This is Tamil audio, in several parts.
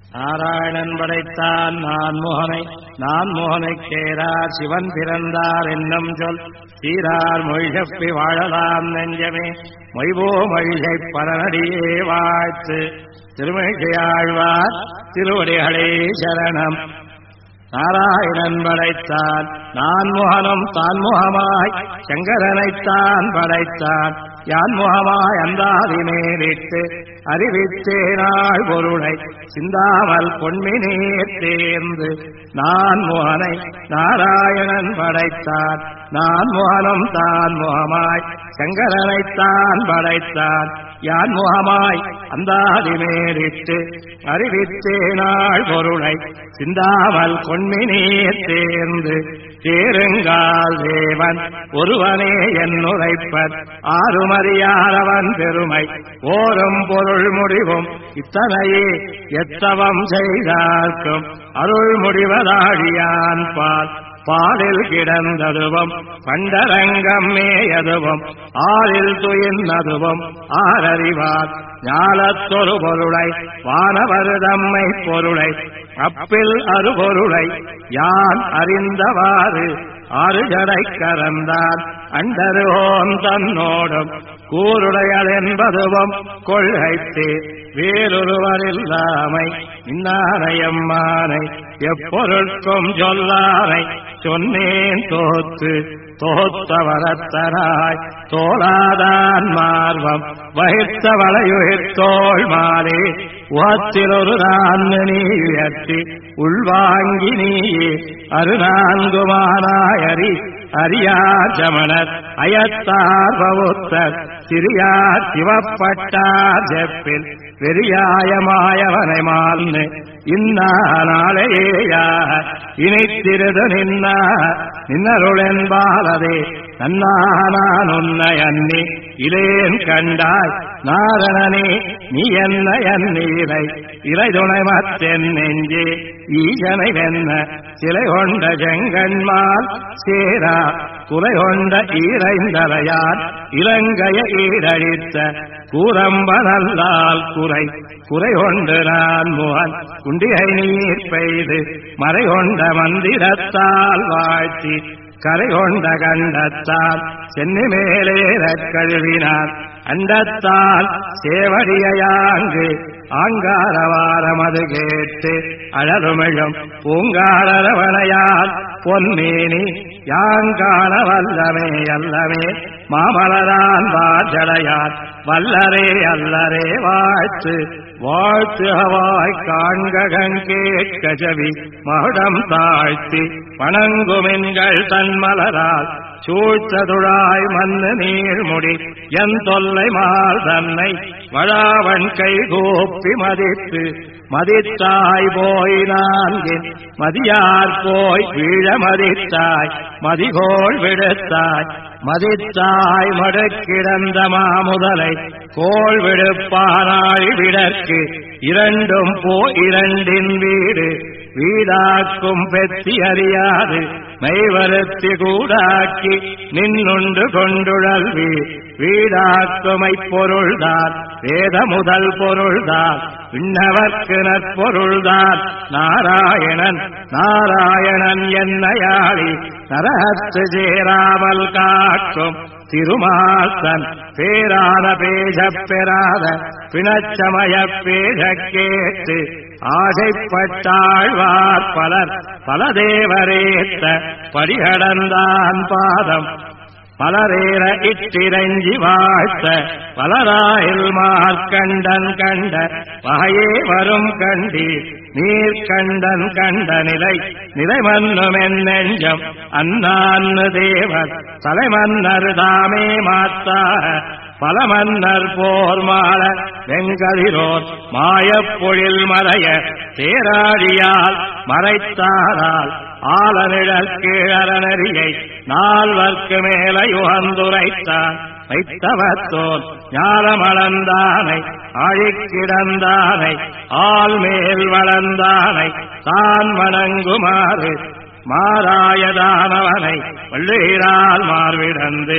நாராயணன் படைத்தான் நான் மோகனை கேரார் சிவன் பிறந்தார் என்னும் சொல் தீரார் மொழிசப்பி வாழலாம் நெஞ்சமே மொய்வோ மொழிசை பரநடியே வாழ்த்து. திருமழிசையாழ்வார் திருவடிகளே சரணம். நாராயணன் படைத்தான் நான்முகனும் தான்முகமாய் சங்கரனைத்தான் படைத்தான் யான்முகமாய் அந்தாதி மேலிட்டு அறிவித்தேனாள் பொருளை சிந்தாமல் பொன்மினீர் தேர்ந்து நான்முகனை நாராயணன் படைத்தான் நான்முகனும் தான்முகமாய் சங்கரனைத்தான் படைத்தான் யான்முகமாய் அந்தாதி மேலிட்டு அறிவித்தேனாள் பொருளை சிந்தாமல் பொன்மினீர் தேர்ந்து தேருங்கால் தேவன் ஒருவனே என்னுரைப்பர் ஆறுமறியாரவன் பெருமை ஓரும் பொருள் முடிவும் இத்தனையே எத்தவம் செய்தார்க்கும் அருள் முடிவதாழியான் பாலில் கிடந்ததுவும் பண்டரங்கம் மேயதுவும் ஆறில் துயின்னதுவும் ஆரறிவார் ஞாலத்தொரு பொருளை வானவருதம்மை பொருளை அப்பில் அருபொருளை யான் அறிந்தவாறு ஆறு ஜடை கரந்தான் அண்டருவோன் தன்னோடும் கூருடையதென்பதுவும் கொள்கைத்தே வேறொருவரில்லாமை இன்னாரையம்மானை எப்பொருட்கும் சொல்லானை சொன்னேன் தோத்தவரத்தனாய் தோளாதான் மார்வம் வகித்த வளையுகித்தோள் மாலே உகத்திலொரு நான்கு நீ உயர்த்தி உள்வாங்கி நீயே அருநான்குமானாயறி அரியார் ஜமனர் அயத்தார் பவுத்தர் சிறியார் சிவப்பட்டார் செப்பில் வெறியாயமாயவனை மால்னு இன்னாலேயா இணைத்திருது நின்னருளென்பாலதே நன்னானான் உன்னை அன்னி இலேன் கண்டாய் நாரணனே நீ என்ன எண்ணீரை இலை துணை மத்தென் நெஞ்சே ஈசனை வென்ன சிலை கொண்ட செங்கண்மால் சேரா குலை கொண்ட ஈரைந்தலையார் இலங்கைய ஈரழித்த கூரம்ப நல்லால் குறை கொண்டு நான் முகன் குண்டிகை நீர் பெய்து மறை கொண்ட மந்திரத்தால் வாழ்த்தி கரை கொண்ட கண்டத்தால் சென்னி மேலேறக் கழுவினார் அண்டத்தால் சேவடியாங்கு ஆங்காரவாரமது கேட்டு அழலுமிழும் பூங்காரவனையால் பொன்மேனி யாங்கான வல்லமே அல்லமே மாமலரான் வாஜடையார் வல்லரே அல்லரே வாழ்த்து வாழ்த்துகவாய் காண்ககன் கேட்கஜவி மகுடம் தாழ்த்தி வணங்குமென்கள் தன்மலரால் சூழ்த்ததுழாய் மன்னு நீர்முடி என் தொல்லை மால் தன்னை வழாவன் கை கூப்பி மதித்து மதித்தாய் போய் நான்கின் மதியார் போய் வீழ மதித்தாய் மதிகோள் விடுத்தாய் மதித்தாய் மடுக்கிடந்த மாமுதலை கோள் விடுப்பானாய் விடற்கு இரண்டும் இரண்டின் வீடாக்கும் பெத்தி அறியாது மெய்வருத்தி கூடாக்கி நின்னுண்டு கொண்டுழல்வி வீடாக்குமை பொருள்தான் வேத முதல் பொருள்தான் விண்ணவர்க்கு நற்பொருள்தான் நாராயணன் என்னையாளி நரகத்து சேராமல் காக்கும் திருமாத்தன் பேரான பேசப் பெறாத பிணச்சமய பேச கேட்டு ஆசைப்பட்டாழ்வார் பல தேவரேத்த படிகடந்தான் பாதம் பலரேற இட்டிரஞ்சி வாழ்த்த பலராயில் மார்க்கண்டன் கண்ட வகையே வரும் கண்டி நீர்கண்டன் கண்ட நிலை மன்னுமென் நெஞ்சம் அன்னான்னு தேவர் தலைமன்னர் தாமே மாத்தார பல மன்னர் போர் மாள வெங்கதிரோர் மாயப்பொழில் மறைய தேராடியால் மறைத்தாரால் ஆலனிழல் கீழறநெறியை நால்வர்க்கு மேல யுகந்துரைத்தான் வைத்தவத்தோன் ஞானமளந்தானை ஆழிக்கிடந்தானை ஆள் மேல் வளர்ந்தானை தான் வணங்குமாறு மாராயதானவனை வள்ளீரால் மார்விடந்து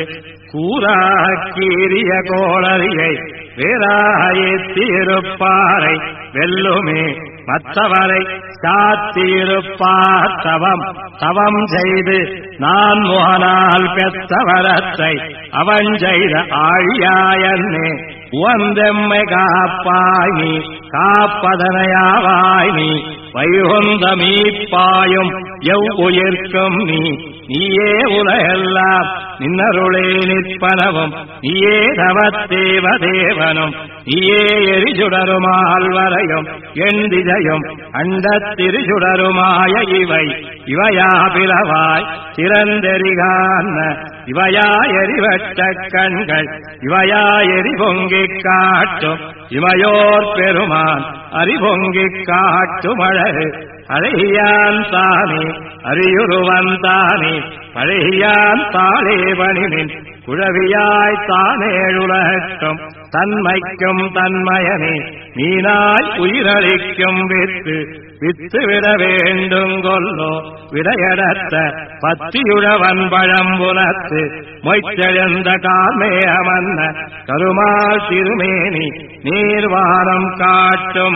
கூறாக்கீரிய கோளரியை வேறாயத்திருப்பாரை வெல்லுமே மற்றவரை சாத்தியிருப்பார் தவம் செய்து நான் முகனால் பெற்றவரத்தை அவன் செய்த ஆழியாயன்னே உவந்தெம்மை காப்பாய் நீ காப்பதனையாவாய் நீ வைகுந்த மீப்பாயும் எவ்வுயிர்க்கும் நீயே உலகெல்லாம் நின்னருளே நிற்பனவும் நீயே தவத்தேவ தேவனும் நீயே எரிசுடருமால்வரையும் எந்திஜையும் அண்டத் திருசுடருமாய இவையா பிளவாய் சிறந்தெறிகான இவையா எரிவட்ட கண்கள் இவையா எரிபொங்கிக் காட்டும் இமையோர் பெருமான் அறிபொங்கிக் காட்டும் அழகு அழகியான் தானே அறியுருவன் தானே பழகியான் தாளே பணினின் குழவியாய் தானேழுலகட்டும் தன்மைக்கும் தன்மயனே மீனாய் உயிரளிக்கும் வித்து விட வேண்டும் கொல்லோ விடையடத்த பத்தியுழவன் பழம்புலத்து மொய்த்தெழுந்த கார்மே அமர்ந்த கருமால் திருமேனி நீர்வானம் காட்டும்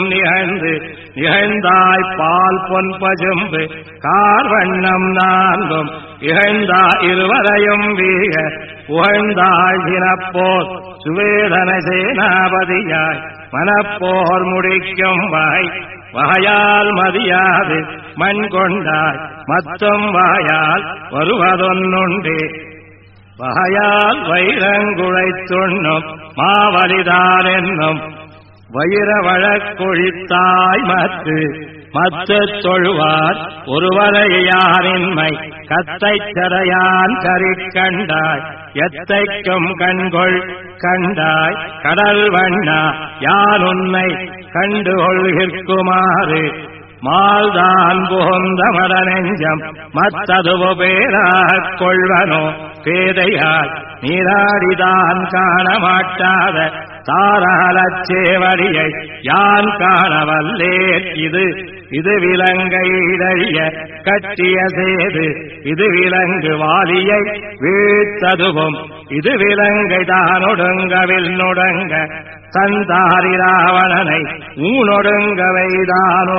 நிகழ்ந்தாய் பால் பொன் பஜும்பு கார்வண்ணம் நான்கும் இகழ்ந்தா இருவரையும் வீக புகழ்ந்தாய் தினப்போர் சுவேதன சேனாபதியாய் மனப்போர் முடிக்கும் வகையால் மதியாது மண் கொண்டாய் மத்தும் வாயால் வருவதொன்னுண்டே வகையால் வைரங்குழைத்துண்ணும் மாவலிதான் என்னும் வைர வழக்கொழித்தாய் மத்து தொழுவார் ஒருவரையாரின்மை கத்தைச் சரையான் கரிக்கண்டாய் எத்தைக்கும் கண்கொள் கண்டாய் கடல் வண்ணா யான் உன்னை கண்டு கொள்கிற்குமாறு மால்தான் புகுந்த மட நெஞ்சம் மத்ததுவோ பேராக் கொள்வனோ பேதையால் நீராடிதான் காண மாட்டாத தாரகலச் சேவடியை யான் காணவல்லேன் இது விலங்கை இடழிய கட்டிய சேது இது விலங்கு வாலியை வீழ்த்ததுவும் இது விலங்கை தானொடுங்கவில் நொடுங்க தந்தாரி ராவணனை ஊனொடுங்கவைதான்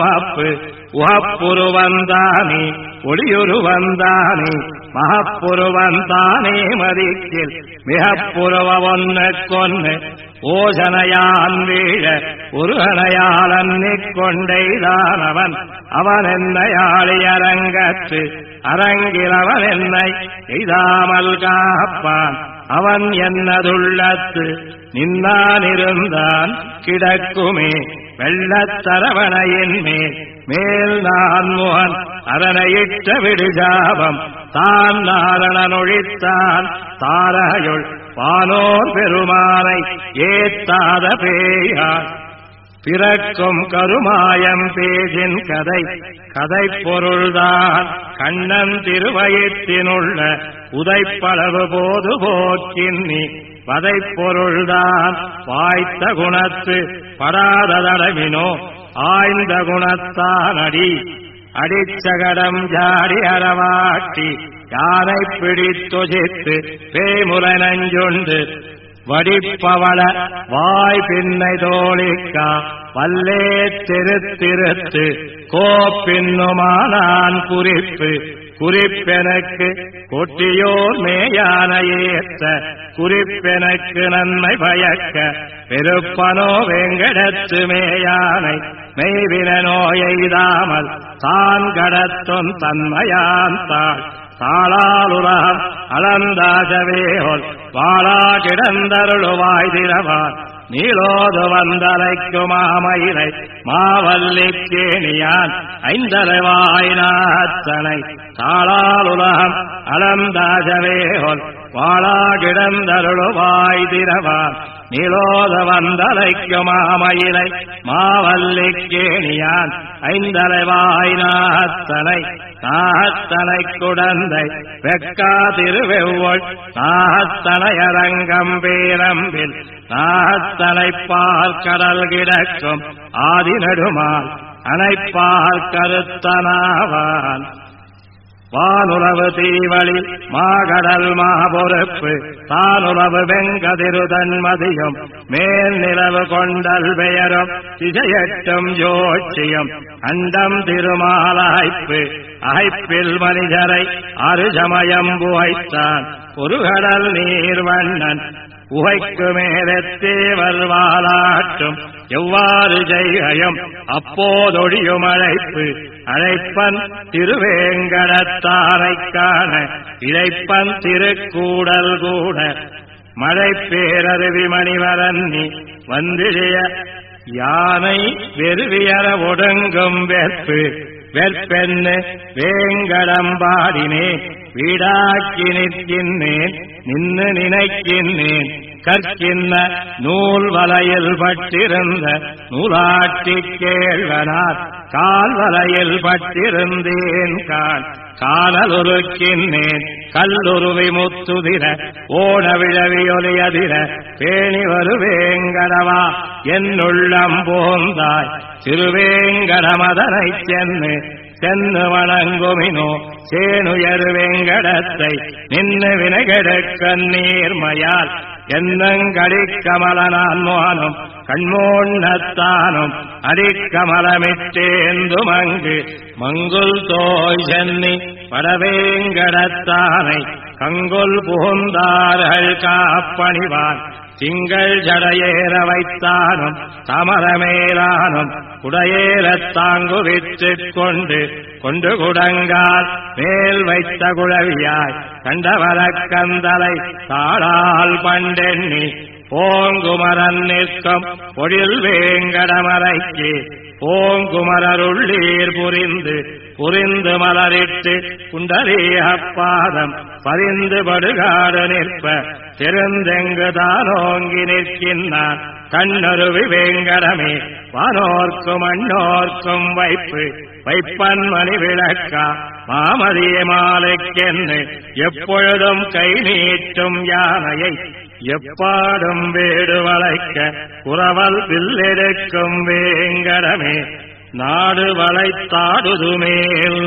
உகப்புருவந்தானே ஒளியுருவந்தானே மகப்புருவந்தானே மதிக்கில் மிகப்புருவ ஒன்னுக்கொன்னு ஓசனையான் வீழ ஒருகனையாளன் கொண்டைதான் அவன் என்னையாளி அரங்கத்து அரங்கில் அவன் என்னை எய்தாமல் காப்பான் அவன் என்னதுள்ளத்து நின்னானிருந்தான் கிடக்குமே வெள்ளத்தரவணையின் மேல் நான் முகன் அரணையிட்ட விடுஜாபம் தான் நாரணனொழித்தான் தாரையுள் வானோர் பெருமானை ஏத்தாத பேயான் பிறக்கும் கருமாயம் பேஜின் கதை பொருள்தான் கண்ணன் திருவயிற்றினுள்ள உதைப்பளவு போது போக்கின்னி வதை பொருள்தான் வாய்த்த குணத்து படாததடவினோ ஆய்ந்த குணத்தான் அடிச்சகடம் ஜாடி அறவாட்டி யானை பிடித்தொஜித்து பேமுலை நஞ்சுண்டு வடிப்பவள வாய் பின்னை தோழிக்கா வல்லே திருத்திருத்து கோப்பின்னுமானான் குறிப்பெனக்கு கொட்டியோர் மேயான ஏற்ற குறிப்பெனக்கு நன்மை பயக்க பெருப்பனோ வெங்கடத்து மேயானை மெய்வின நோயெய்தாமல் தான் கடத்தும் தன்மையான் தாளாலுலகம் அளந்தாஜவேஹோல் வாழா கிடந்தருளுவாய் திரவான் நீலோது வந்தலைக்குமாமயிலை மாவல்லிக்கேணியான் ஐந்தலைவாயினாத்தனை தாளாலுலகம் அளந்தாஜவேஹோல் வாழா கிடந்தருளுவாய் திரவான் நீலோத வந்தலைக்குமாமயிலை மாவல்லிக்கேணியான் ஐந்தலைவாயினாத்தனை நாத்தனை குடந்தை வெக்கா திருவெவ்வொள் நாத்தனையரங்கம் பேரம்பில் நாத்தனைப்பால் கடல் கிடக்கும் ஆதி நெடுமால் அனைப்பால் கருத்தனாவான் வானுறவு தீவழி மாகடல் மாபொறுப்பு தானுறவு வெங்கதிருதன் மதியும் மேல் நிலவு கொண்டல் பெயரும் திசையட்டும் ஜோட்சியும் அண்டம் திருமாலாய்ப்பு அகைப்பில் மனிதரை அருசமயம் புகைத்தான் ஒரு கடல் நீர்வண்ணன் உகைக்கு மேலத்தேவர் வாலாற்றும் எவ்வாறு செய்கையும் அப்போதொழியும் அழைப்பு அழைப்பன் திருவேங்கடத்தாரைக் காண இழைப்பன் திருக்கூடல் கூட மழை பேரருவி மணிவரன்னி வந்திழைய யானை வெறுவியற ஒடுங்கும் வெற்பு வெற்பென்னு வேங்கடம்பாடினே வீடாக்கி நிற்கின்றேன் நின்னு நினைக்கின்றேன் கற்கின்ற நூல் வலையில் பட்டிருந்த நூலாட்டி கேள்வனார் கால் வலையில் பட்டிருந்தேன் காணலுருக்கின்றேன் கல்லுருவி முத்துதிர ஓட விழவியொலியதிர பேணி வருவேங்கடவா என்னுள்ளம் போந்தாய் திருவேங்கடமதனைச் சென்னு வணங்குமினோ சேனுயர் வேங்கடத்தை நின்று வினகெடுக்க நீர்மையால் என்னங்கடிக்கமலனான் மோனும் கண்மோண்ணத்தானும் அடிக்கமலமிட்டேந்தும் அங்கு மங்குல் தோய் சென்னி படவேங்கடத்தானை கங்குல் புகுந்தார்கள் காப்பணிவான் திங்கள் ஜடையேற வைத்தானும் தமரமேலானும் குடையேறத் தாங்குவித்துக் கொண்டு குடங்கால் மேல் வைத்த குழவியாய் கண்டவரக் கந்தலை தாளால் பண்டெண்ணி போங்குமரன் நிற்கும் பொழில் வேங்கடமரைக்கு போங்குமரருள்ளீர் புரிந்து மலரிட்டு குண்டலீகப்பாதம் பரிந்து படுகாடு நிற்ப திருந்தெங்கு தானோங்கி நிற்கின்றான் கண்ணருவி வேங்கடமே வானோர்க்கும் மண்ணோர்க்கும் வைப்பன் மணி விளக்கா மாமதிய மாலைக்கென்னு எப்பொழுதும் கை நீட்டும் யானையை எப்பாடும் வேடு வளைக்க குறவல் வில்லெடுக்கும் வேங்கடமே நாடு வளைத்தாடுதுமேல்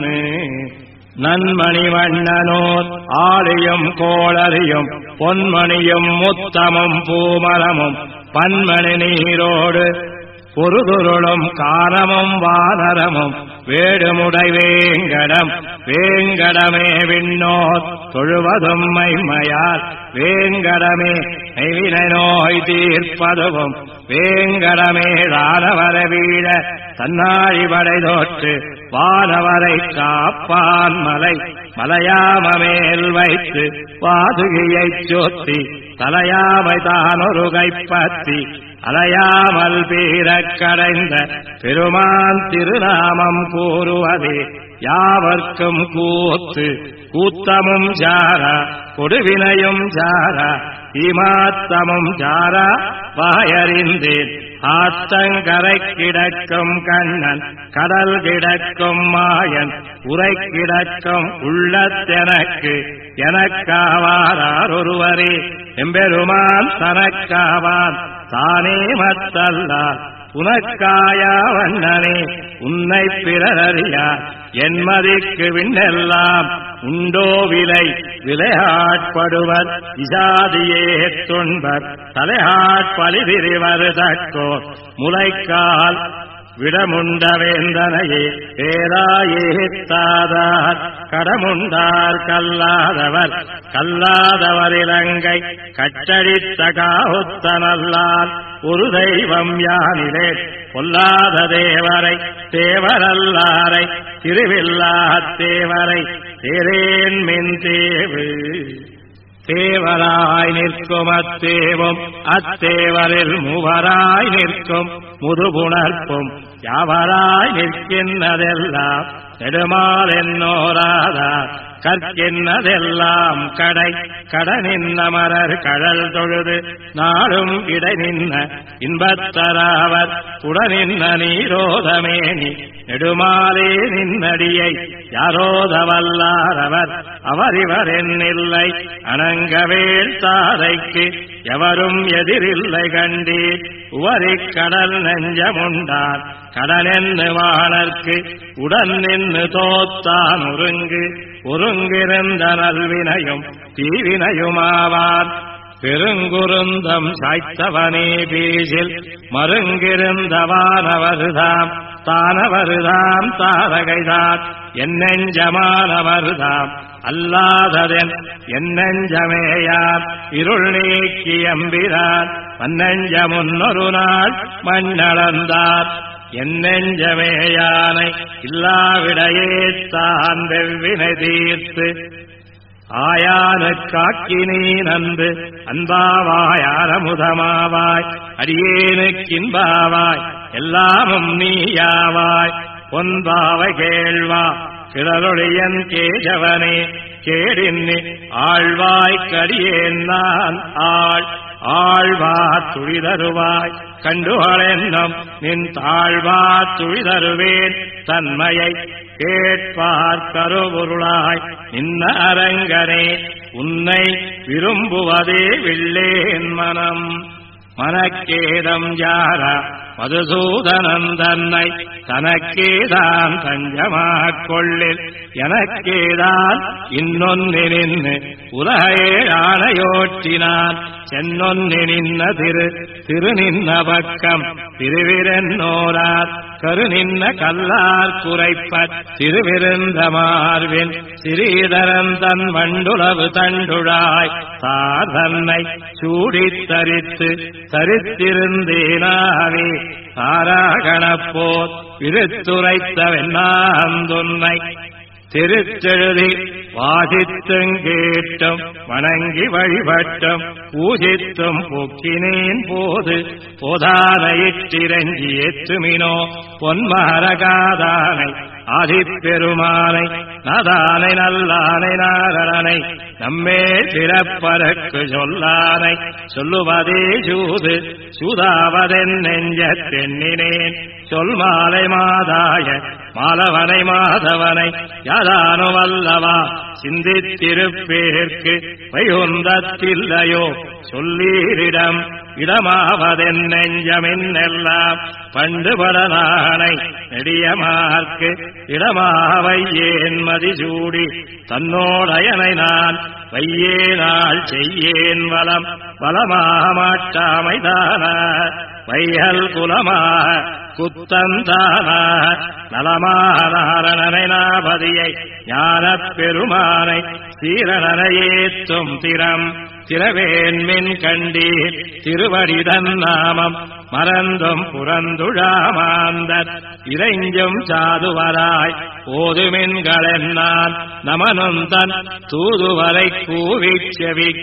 நன்மணி வண்ணனோர் ஆலியும் கோளறியும் பொன்மணியும் முத்தமும் பூமரமும் பன்மணி நீரோடு பொருதுருளும் காரமும் வானரமும் வேடுமுடை வேங்கடமே விண்ணோர் தொழுவதும் மைமையால் வேங்கடமே நெய்வினை நோய் தீர்ப்பதுவும் வேங்கடமே ராணவர வீழ தன்னாழி படை தோற்று வானவரை காப்பான் மலையாமேல் வைத்து வாதுகியைச் சோத்தி தலையாமை தானொரு கைப்பத்தி அலையாமல் பீரக் கடைந்த பெருமான் திருநாமம் கூறுவதே யாவர்க்கும் கூத்தமும் ஜாரா கொடுவினையும் ஜாரா இமாத்தமும் ஜாரா வாயறிந்தேன் ஆத்தங்கரை கிடக்கும் கண்ணன் கடல் கிடக்கும் மாயன் உரை கிடக்கும் உள்ளத்தெனக்கு எனக்காவாரார் ஒருவரே எம்பெருமான் தனக்காவான் தானே மத்தல்லார் உனக்காயா வண்ணனே உன்னை பிறரறியார் என்மதிக்கு விண்ணெல்லாம் உண்டோ விளையாட்படுவர் இசாதியே துன்பர் தலையாட்பழிதிரிவர் தக்கோ முளைக்கால் விடமுண்டவேந்தனையே பேராயேத்தாதார் கடமுண்டார் கல்லாதவர் இலங்கை கட்டடித்த காவுத்தனல்லால் ஒரு தெய்வம் யானிலே பொல்லாத தேவரல்லாரை திருவில்லாத் தேவரை தேரேன் மின் தேவராய் நிற்கும் அத்தேவும் அத்தேவரில் மூவராய் நிற்கும் முதுபுணர்ப்பும் யாவராய் நிற்கின்றதெல்லாம் நெடுமால் என்னோராதார் கற்கின்றதெல்லாம் கடனின்னமரர் கடல் தொழுது நாடும் இடை நின்ன இன்பத்தராவர் உடனின்ன நீரோதமேனி நெடுமாலே நின்னடியை யாரோதவல்லாரவர் அவரிவர் என்னில்லை அணங்கவேள் தாரைக்கு எவரும் எதிரில்லை கண்டீர் உவரிக் கடல் நெஞ்சமுண்டான் கடனென்னு வாழற்கு உடன் நின்று தோத்தான் ஒருங்கிருந்த நல்வினையும் தீவினையுமாவான் பெருங்குருந்தம் சாய்த்தவனே பீசில் மருங்கிருந்த வானவருதாம் தானவருதாம் தாரகைதான் என் நெஞ்சமானவருதாம் அல்லாததென் என் நெஞ்சமேயார் இருள் நீக்கி எம்பிரான் மன்னெஞ்ச முன்னொரு நாள் மண்ணளந்தார் என் நெஞ்சமேயானை இல்லாவிடையே தான் வெவ்வினை தீர்த்து ஆயானுக்காக்கி நீ நன்று அன்பாவாய் ஆரமுதமாவாய் அடியேனுக்கின்பாவாய் எல்லாமும் நீயாவாய் பொன்பாவை கேள்வா கிளரொழியன் கேஜவனே கேடின்னி ஆழ்வாய்க்கடியேன் நான் ஆழ்வா துழிதருவாய் கண்டுகளென்னும் நின் தாழ்வா துழிதருவேன் தன்மையை கேட்பார் கருபொருளாய் நின்ன அரங்கனே உன்னை விரும்புவதே வில்லேன் மனம் மனக்கேதம் யாரா மதுசூதனன் தன்னை தனக்கேதான் தஞ்சமாக் கொள்ளில் எனக்கேதான் இன்னொன்னினின்னு உலகையே ஆணையோற்றினான் சென்னொன்னி நின்ன திரு நின்ன பக்கம் திருவிரன்னோரார் கரு நின்ன கல்லார் குறைப்பத் திருவிருந்த மார்பின் சிறீதரன் தன் வண்டுளவு தண்டுழாய் தார் தன்னை சூடித் தரித்திருந்தேனாவே தாராகணப்போர் விருத்துரைத்தவென்னாந்துன்னை திருச்செழுதி வாசித்தும் கேட்டும் வணங்கி வழிபட்டும் பூஜித்தும் போக்கினேன் போது போதானையிற்றிரஞ்சி ஏற்றுமினோ பொன்மரகாதானை ஆதிப்பெருமானை நதானை நல்லானை நாரணனை நம்மே பிறப்பதற்கு சொல்லானை சொல்லுவதே சூதாவதென் நெஞ்சத்தெண்ணினேன் சொல் மாலை மாதாய மாலவனை மாதவனை யாதானோ வல்லவா சிந்தித்திருப்பேற்கு வைகுந்தத்தில்லையோ சொல்லீரிடம் இடமாவதென் நெஞ்சமென்னெல்லாம் பண்டுபடனானை நெடியமார்க்கு இடமாவையேன் மதிசூடி தன்னோடையனை நான் வையேனாள் செய்யேன் வலமாக மாட்டாமைதான வையல் குலமாக குத்தந்தான நலமாக நாரணனை நாபதியை ஞானப் பெருமானை சீரணனையேத்தும் திரவேன்மின் கண்டீர் திருவடிதன் நாமம் மறந்தும் புறந்துழாமாந்தர் இறைஞ்சும் சாதுவராய் ஓதுமின்களென்னான் நமனுந்தன் தூதுவரை கூவிச்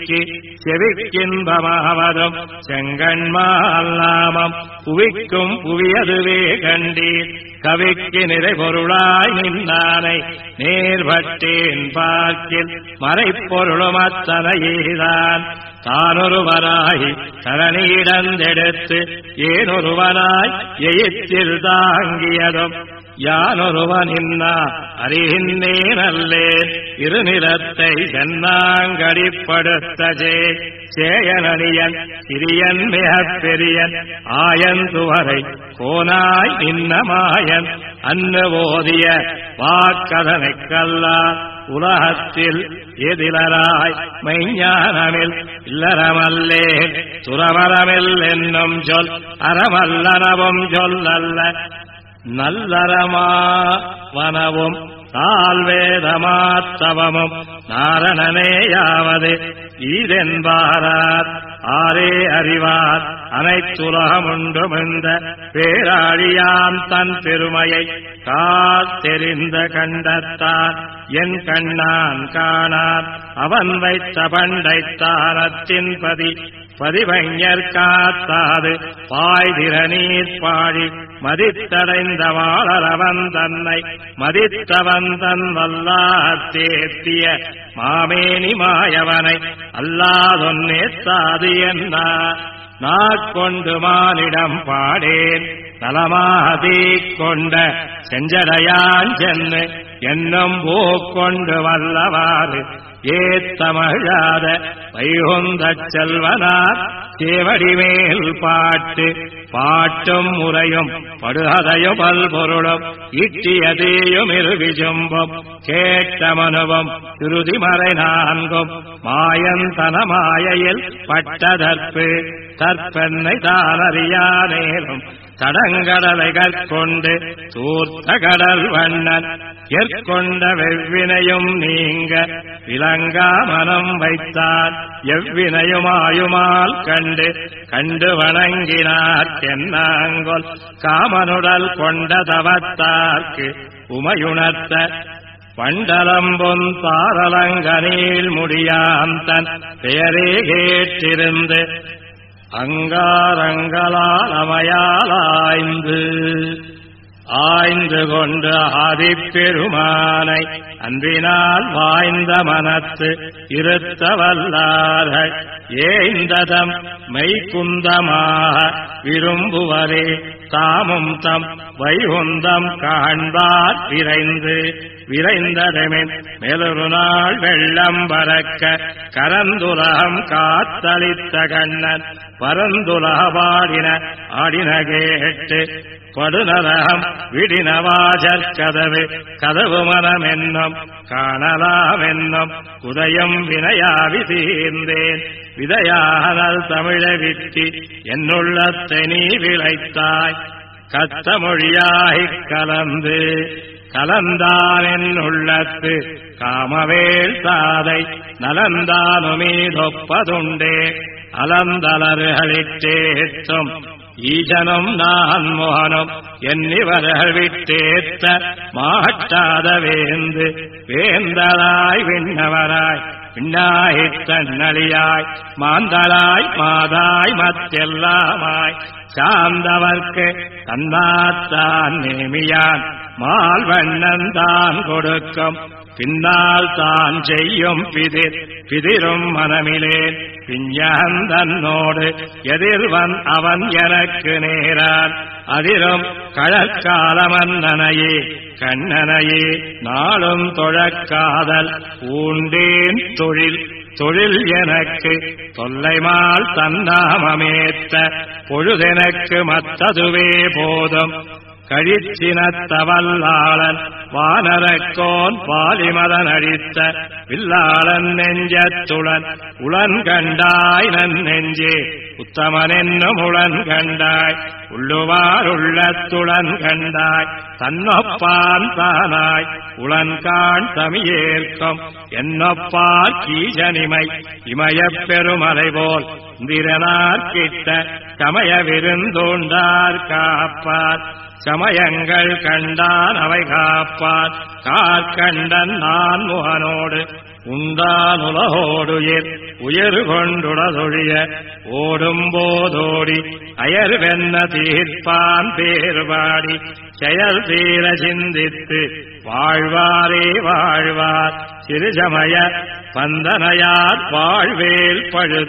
செவிக்கின்பமாவதும் செங்கண்மால் நாமம் புவிக்கும் புவியதுவே கண்டீர் கவிக்கு நிறைபொருளாய் நின்னானை நேர்பட்டேன் பார்க்கில் மறைப்பொருளும் அத்தனையேதான் தானொருவராய் தரணியிடந்தெடுத்து ஏனொருவனாய் எயிற்றில் தாங்கியதும் யானொருவனின்னா அறிகின்றேன் அல்லேன் இருநிலத்தை சென்னாங்கடிப்படுத்தஜே சேயனனியன் சிறியன் மிகப் பெரியன் ஆயந்துவரை கோனாய் நின்னமாயன் அன்னு ஓதிய வாக்கதனைக்கல்லா உலகத்தில் எதிலராய் மைஞானமில் இல்லறமல்லேன் துறவரமில் என்னும் சொல் அறமல்லனவும் சொல்லல்ல நல்லறமாவனவும் தாழ்வேதமாத்தவமும் நாரணனேயாவது ஈதென்பாரார் ஆரே அறிவார் அனைத்துலகமுண்டுமிழ்ந்த பேராழியாம் தன் பெருமையை காத்தெறிந்த கண்டத்தான் என் கண்ணான் காணார் அவன் வைத்த பண்டைத்தானத்தின் பதிவைஞர் காத்தாது பாய்திர நீர் பாழி மதித்தடைந்த வாழறவன் தன்னை மதித்தவன் தன் வல்லாத்தேத்திய மாமேனி மாயவனை அல்லாதொன்னேத்தாது என்ன நாக்கொண்டு மானிடம் பாடேன் நலமாதீ கொண்ட செஞ்சடையான் சென்னு என்னும் பூக்கொண்டு வல்லவாறு ஏத்தமழாத வைகுந்தச் செல்வனார் சேவடிமேல் பாட்டு பாட்டும் முறையும் படுகதையும் பல்பொருளும் இட்டியதேயும் இருவிஜும்பும் கேட்ட மனுவும் திருதிமறை நான்கும் மாயந்தன மாயையில் பட்டதற்பு தற்பெண்ணை தானறியானேனும் தடங்கடலை கற்கொண்டு தூர்த்த கடல் வண்ணன் ஏற்கொண்ட வெவ்வினையும் நீங்க விளங்கா மனம் வைத்தார் எவ்வினையுமாயுமால் கண்டு கண்டு வணங்கினார் தென்னாங்கொல் காமனுடல் கொண்ட தவத்தார்க்கு உமையுணர்த்த பண்டலம்பொன் தாரலங்கனில் முடியாந்தன் பெயரே கேட்டிருந்து அங்காரங்களால் அமையாலாய்ந்து ஆய்ந்து கொண்டு ஆதிப்பெருமானை அன்பினால் வாய்ந்த மனத்து இருத்த வல்லார்கள் ஏய்ந்ததம் மெய்குந்தமாக விரும்புவரே தாமும் தம் வைகுந்தம் காண்பார் விரைந்ததமின் மேலொரு நாள் வெள்ளம் பறக்க கரந்துலகம் காத்தளித்த கண்ணன் பரந்துலக பாடின ஆடின கேட்டு படுநரகம் விடினவாஜர் கதவு மனம் என்னும் காணலாம் என்னும் உதயம் வினையாவி தீர்ந்தேன் விதையானல் தமிழ வித்தி என்னுள்ளத்தை நீ விளைத்தாய் கத்த மொழியாகிக் கலந்தான் என்னுள்ளத்து காமவேல் தாதை நலந்தானுமீதொப்பதுண்டே அலந்தலர்களிட்டேற்றும் ஈசனும் நான் மோகனும் என்னிவர்கள் விட்டேத்த மாட்டாத வேந்தலாய் விண்ணவராய் விண்ணாயித் தன்னழியாய் மாந்தலாய் மாதாய் மத்தெல்லாமாய் சார்ந்தவர்க்கு தன்னாத்தான் நேமியான் மால்வண்ணன் தான் கொடுக்கும் பின்னால் தான் செய்யும் பிதிரும் மனமிலேன் பிஞ்சந்தன்னோடு எதிர்வன் அவன் எனக்கு நேரான் அதிரும் கழற்காலமன்னனையே கண்ணனையே நாளும் தொழக்காதல் ஊண்டேன் தொழில் எனக்கு தொல்லைமால் தன்னாமமேத்த பொழுதெனக்கு மத்ததுவே போதும் கழிச்சினத்தவல்லாளன் வானரக்கோன் பாலிமதன் அடித்த வில்லாளன் நெஞ்சத்துளன் உளன் கண்டாய் நன் நெஞ்சே உத்தமன் என்னும் உளன் கண்டாய் உள்ளுவார் உள்ளத்துளன் கண்டாய் தன்னொப்பான் தானாய் உளன்காண் தமியேற்கும் என்னொப்பார் கீஜனிமை இமயப் பெருமலை போல் இந்திரனார்கிட்ட சமய விருந்தோண்டார் காப்பார் சமயங்கள் கண்டான் அவை காப்பான் காற்கண்டன் நான் முகனோடு உண்டான் உலகோடு உயர் கொண்டுடதொழிய ஓடும் போதோடி அயர் வென்ன தீர்ப்பான் பேர்பாடி செயல் தீர சிந்தித்து வாழ்வாரே வாழ்வார் சிறுசமய பந்தனையார் வாழ்வேல்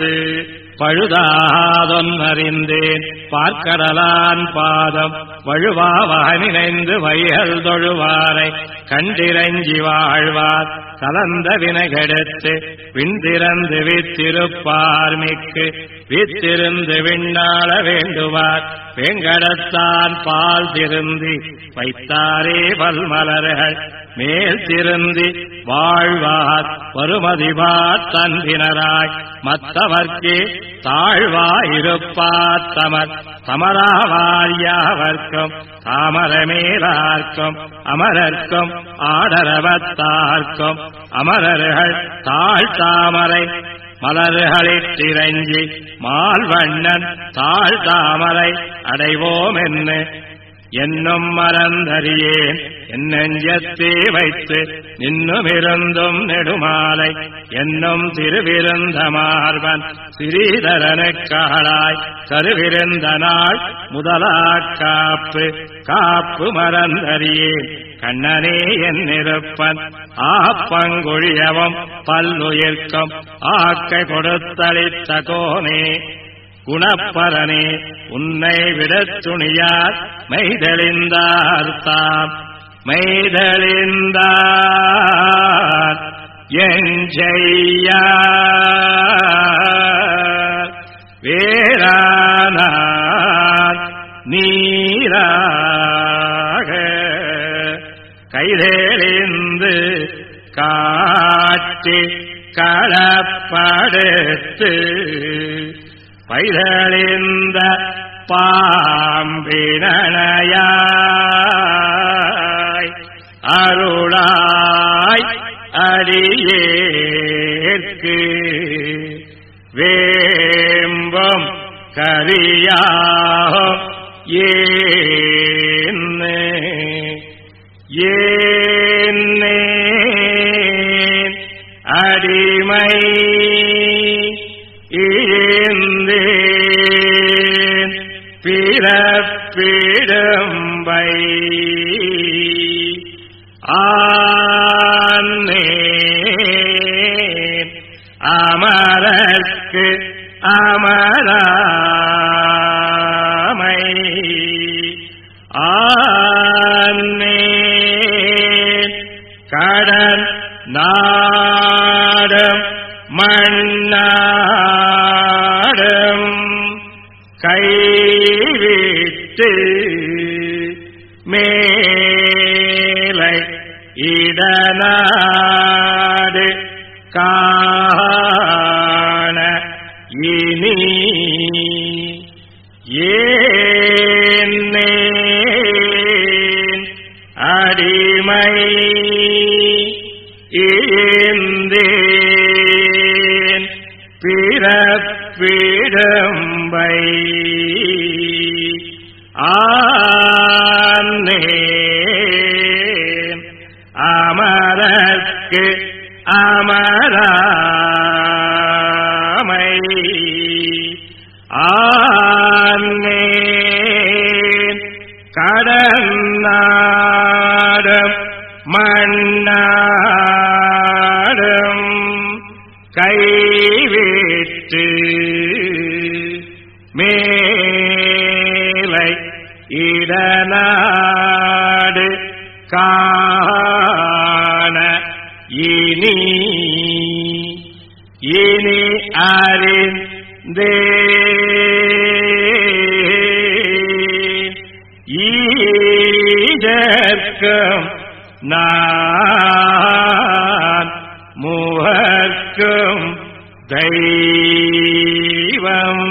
பழுதாதொன்னறிந்தேன் பார்க்கடலான் பாதம் வழுவாவக நினைந்து வைகள் தொழுவாரை கண்டிரஞ்சி வாழ்வார் கலந்த வினைகெடுத்து விண்திறந்து வித்திருப்பார் மிக்கு வித்திருந்து விண்ணாள வேண்டுவார் வேங்கடத்தான் பால் திருந்தி வைத்தாரே பல்மலர்கள் மேல் திருந்தி வாழ்வார் வருமதிபார் தந்தினராய் மற்றவர்க்கே தாழ்வாயிருப்பார் தமராவாரியாவர்க்கும் தாமரமேலார்க்கும் அமரர்க்கும் ஆடரவத்தார்க்கும் அமரர்கள் தாழ்தாமரை மலர்களிட்டிரஞ்சி மால்வண்ணன் தாழ்தாமரை அடைவோம் என்னும் மறந்தறியேன் என் நெஞ்சத்தே வைத்து நின்னுமிருந்தும் நெடுமாலை என்னும் திருவிருந்த மார்பன் சிறீதரனுக்காளாய் கருவிருந்த நாள் முதலாக் காப்பு மறந்தறியேன் கண்ணனே என் இருப்பன் ஆப்பங்கொழியவும் பல்லுயிர்க்கும் ஆக்கை கொடுத்தளித்த கோனே குணப்பரனே உன்னை விடத் துணியார் மெய்தெளிந்தார்த்தாம் மெய்தலிந்தார் எஞ்செய்ய வேறானார் நீராக கைதேறிந்து காட்டி களப்படுத்து பைதலிந்த பாம்பினையாய் அருளாய் அடியேற்கு வேம்பம் கரியாகும் ஏன்னே அடிமை இழந்தேன் பிறப்பிடும்பை ஆன்னேன் அமரர்க்கு அமராமை ஆன்னேன் கடன் நாடும் மண்ணாடும் கைவிட்டு மேலை இடநாடு காண இனி ஏன்னேன் அடிமை இழந்தேன் பிறப்பிடும்பை ஆன்னேன் அமரர்க்கு அமராமை ஆன்னேன் கடன்னாடும் மண்ணாடும் கைவிட்டு மேலை இடநாடு காண இனி அறிந்தே ஈஜர்க்கும் நான் முகர்க்கும் தெய்வம்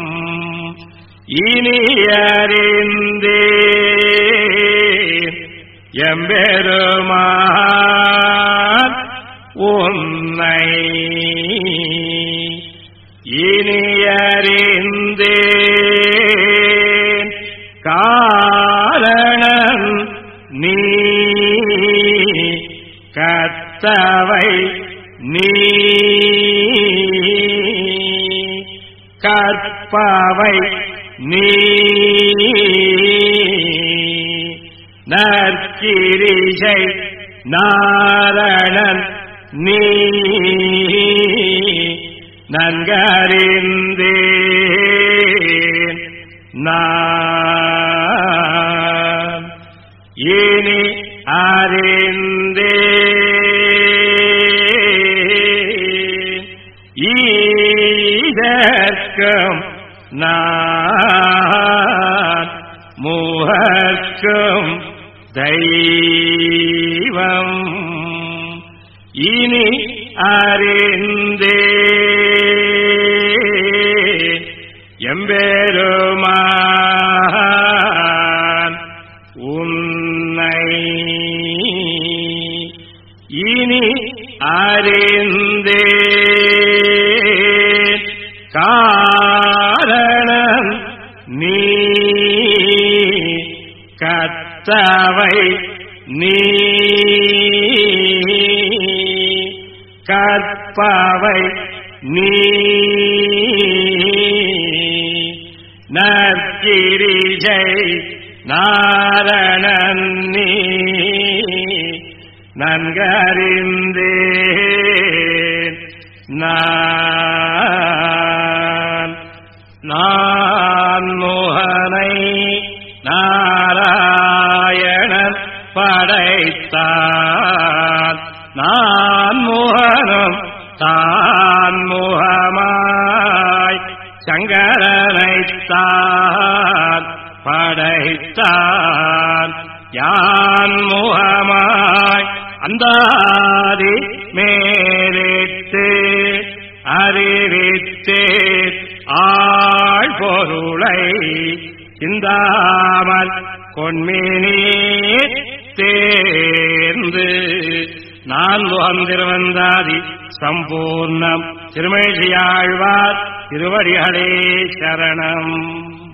இனி அறிந்தே எம்பெருமான் உன்னை இனி அறிந்தேன் காரணம் நீ கத்தவை நீ கற்பவை நீ நற்கிரிசை நாரணன் நீ நன்கறிந்தேன் நான் இனி அறிந்தேன் ஈதற்கும் நான் முகர்க்கும் தெய்வம் இனி அறிந்தேன் எம்பெருமான் உன்னை இனி அறிந்தேன் காரணம் நீ கத்தவை நீ கற்பவை நீ நற்கிரிசை நாரணன் நீ நன்கறிந்தேன் நான் முகனை நாராயணன் படைத்தான் நான் முகனும் தான் முகமாய் சங்கரனைத்தான் படைத்தான் யான் முகமாய் அந்தாதி மேலிட்டு அறிவித்தே ஆழ்பொருளை சிந்தாமல் கொன்மினி தேர்ந்து நான் முகந்திருவந்தாதி சம்பூர்ணம் திருமழியாழ்வார் திருவடிகளே சரணம்.